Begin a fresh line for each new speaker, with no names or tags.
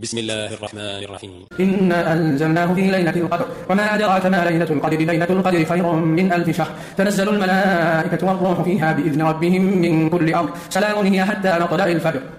بسم الله الرحمن الرحيم.
إنا أنزلناه في ليلة القدر وما أدراك ما ليلة القدر ليلة القدر خير من 1000 شهر تنزل الملائكة والروح فيها بإذن ربهم من كل أمر سلام هي حتى مطلع الفجر.